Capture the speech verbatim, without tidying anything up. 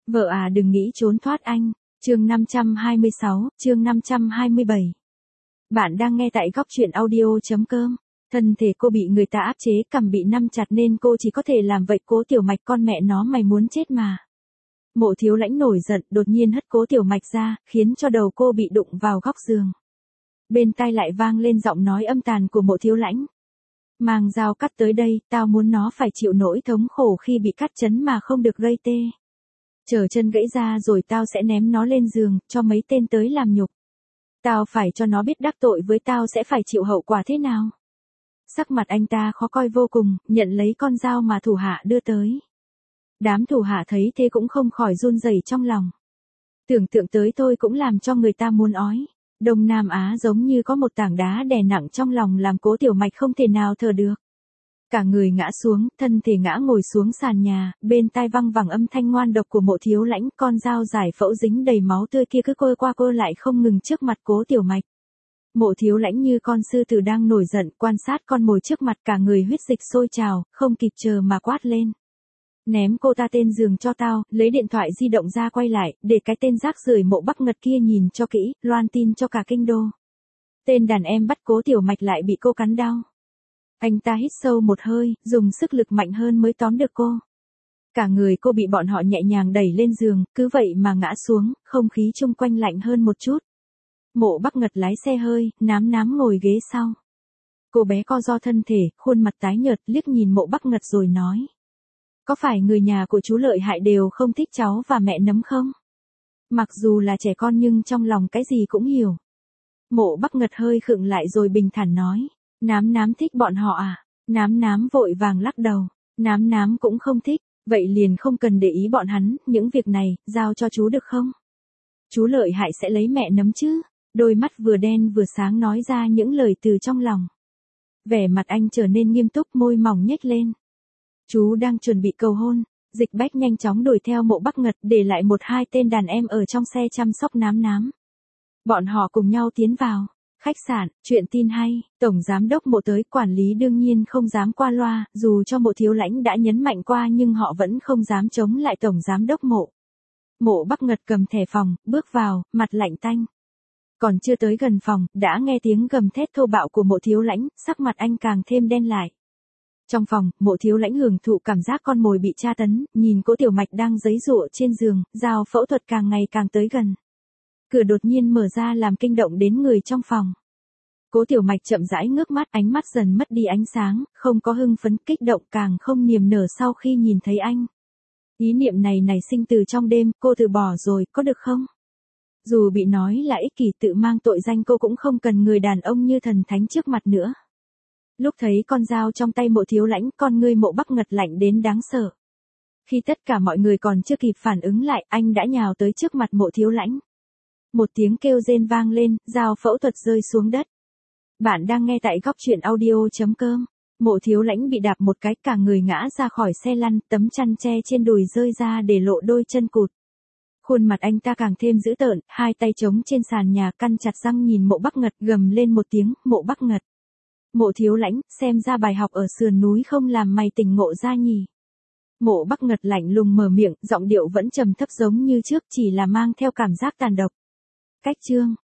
Vợ à đừng nghĩ trốn thoát anh. Chương năm trăm hai mươi sáu, chương năm trăm hai mươi bảy. Bạn đang nghe tại góc truyện audio chấm com. Thân thể cô bị người ta áp chế, cằm bị nắm chặt nên cô chỉ có thể làm vậy. Cố Tiểu Mạch, con mẹ nó mày muốn chết mà. Mộ Thiếu Lãnh nổi giận, đột nhiên hất Cố Tiểu Mạch ra, khiến cho đầu cô bị đụng vào góc giường. Bên tai lại vang lên giọng nói âm tàn của Mộ Thiếu Lãnh. Mang dao cắt tới đây, tao muốn nó phải chịu nỗi thống khổ khi bị cắt chấn mà không được gây tê. Chờ chân gãy ra rồi tao sẽ ném nó lên giường, cho mấy tên tới làm nhục. Tao phải cho nó biết đắc tội với tao sẽ phải chịu hậu quả thế nào. Sắc mặt anh ta khó coi vô cùng, nhận lấy con dao mà thủ hạ đưa tới. Đám thủ hạ thấy thế cũng không khỏi run rẩy trong lòng. Tưởng tượng tới thôi cũng làm cho người ta muốn ói. Đông Nam Á giống như có một tảng đá đè nặng trong lòng làm Cố Tiểu Mạch không thể nào thở được. Cả người ngã xuống, thân thể ngã ngồi xuống sàn nhà, bên tai văng vẳng âm thanh ngoan độc của Mộ Thiếu Lãnh, con dao giải phẫu dính đầy máu tươi kia cứ quơ qua quơ lại không ngừng trước mặt Cố Tiểu Mạch. Mộ Thiếu Lãnh như con sư tử đang nổi giận, quan sát con mồi trước mặt, cả người huyết dịch sôi trào, không kịp chờ mà quát lên. Ném cô ta tên giường cho tao, lấy điện thoại di động ra quay lại, để cái tên rác rưởi Mộ Bắc Ngật kia nhìn cho kỹ, loan tin cho cả kinh đô. Tên đàn em bắt Cố Tiểu Mạch lại bị cô cắn đau. Anh ta hít sâu một hơi, dùng sức lực mạnh hơn mới tóm được cô. Cả người cô bị bọn họ nhẹ nhàng đẩy lên giường, cứ vậy mà ngã xuống, không khí chung quanh lạnh hơn một chút. Mộ Bắc Ngật lái xe hơi, nám nám ngồi ghế sau. Cô bé co ro thân thể, khuôn mặt tái nhợt, liếc nhìn Mộ Bắc Ngật rồi nói. Có phải người nhà của chú Lợi Hại đều không thích cháu và mẹ Nấm không? Mặc dù là trẻ con nhưng trong lòng cái gì cũng hiểu. Mộ Bắc Ngật hơi khựng lại rồi bình thản nói. Nám nám thích bọn họ à? Nám nám vội vàng lắc đầu. Nám nám cũng không thích, vậy liền không cần để ý bọn hắn, những việc này, giao cho chú được không? Chú Lợi Hại sẽ lấy mẹ Nấm chứ? Đôi mắt vừa đen vừa sáng nói ra những lời từ trong lòng. Vẻ mặt anh trở nên nghiêm túc, môi mỏng nhếch lên. Chú đang chuẩn bị cầu hôn. Dịch Bách nhanh chóng đuổi theo Mộ Bắc Ngật, để lại một hai tên đàn em ở trong xe chăm sóc nám nám. Bọn họ cùng nhau tiến vào khách sạn. Chuyện tin hay, Tổng Giám đốc Mộ tới, quản lý đương nhiên không dám qua loa, dù cho Mộ Thiếu Lãnh đã nhấn mạnh qua nhưng họ vẫn không dám chống lại Tổng Giám đốc Mộ. Mộ Bắc Ngật cầm thẻ phòng, bước vào, mặt lạnh tanh. Còn chưa tới gần phòng, đã nghe tiếng gầm thét thô bạo của Mộ Thiếu Lãnh, sắc mặt anh càng thêm đen lại. Trong phòng, Mộ Thiếu Lãnh hưởng thụ cảm giác con mồi bị tra tấn, nhìn Cố Tiểu Mạch đang giãy giụa trên giường, dao phẫu thuật càng ngày càng tới gần. Cửa đột nhiên mở ra làm kinh động đến người trong phòng. Cố Tiểu Mạch chậm rãi ngước mắt, ánh mắt dần mất đi ánh sáng, không có hưng phấn, kích động, càng không niềm nở sau khi nhìn thấy anh. Ý niệm này nảy sinh từ trong đêm, cô từ bỏ rồi, có được không? Dù bị nói là ích kỷ tự mang tội danh, cô cũng không cần người đàn ông như thần thánh trước mặt nữa. Lúc thấy con dao trong tay Mộ Thiếu Lãnh, con ngươi Mộ Bắc Ngật lạnh đến đáng sợ. Khi tất cả mọi người còn chưa kịp phản ứng lại, anh đã nhào tới trước mặt Mộ Thiếu Lãnh. Một tiếng kêu rên vang lên, dao phẫu thuật rơi xuống đất. Bạn đang nghe tại góc truyện audio chấm com. Mộ Thiếu Lãnh bị đạp một cái, cả người ngã ra khỏi xe lăn, tấm chăn che trên đùi rơi ra để lộ đôi chân cụt. Khuôn mặt anh ta càng thêm dữ tợn, hai tay chống trên sàn nhà, căn chặt răng nhìn Mộ Bắc Ngật, gầm lên một tiếng, Mộ Bắc Ngật. Mộ Thiếu Lãnh, xem ra bài học ở sườn núi không làm mày tỉnh ngộ ra nhỉ. Mộ Bắc Ngật lạnh lùng mở miệng, giọng điệu vẫn trầm thấp giống như trước, chỉ là mang theo cảm giác tàn độc. Cách chương.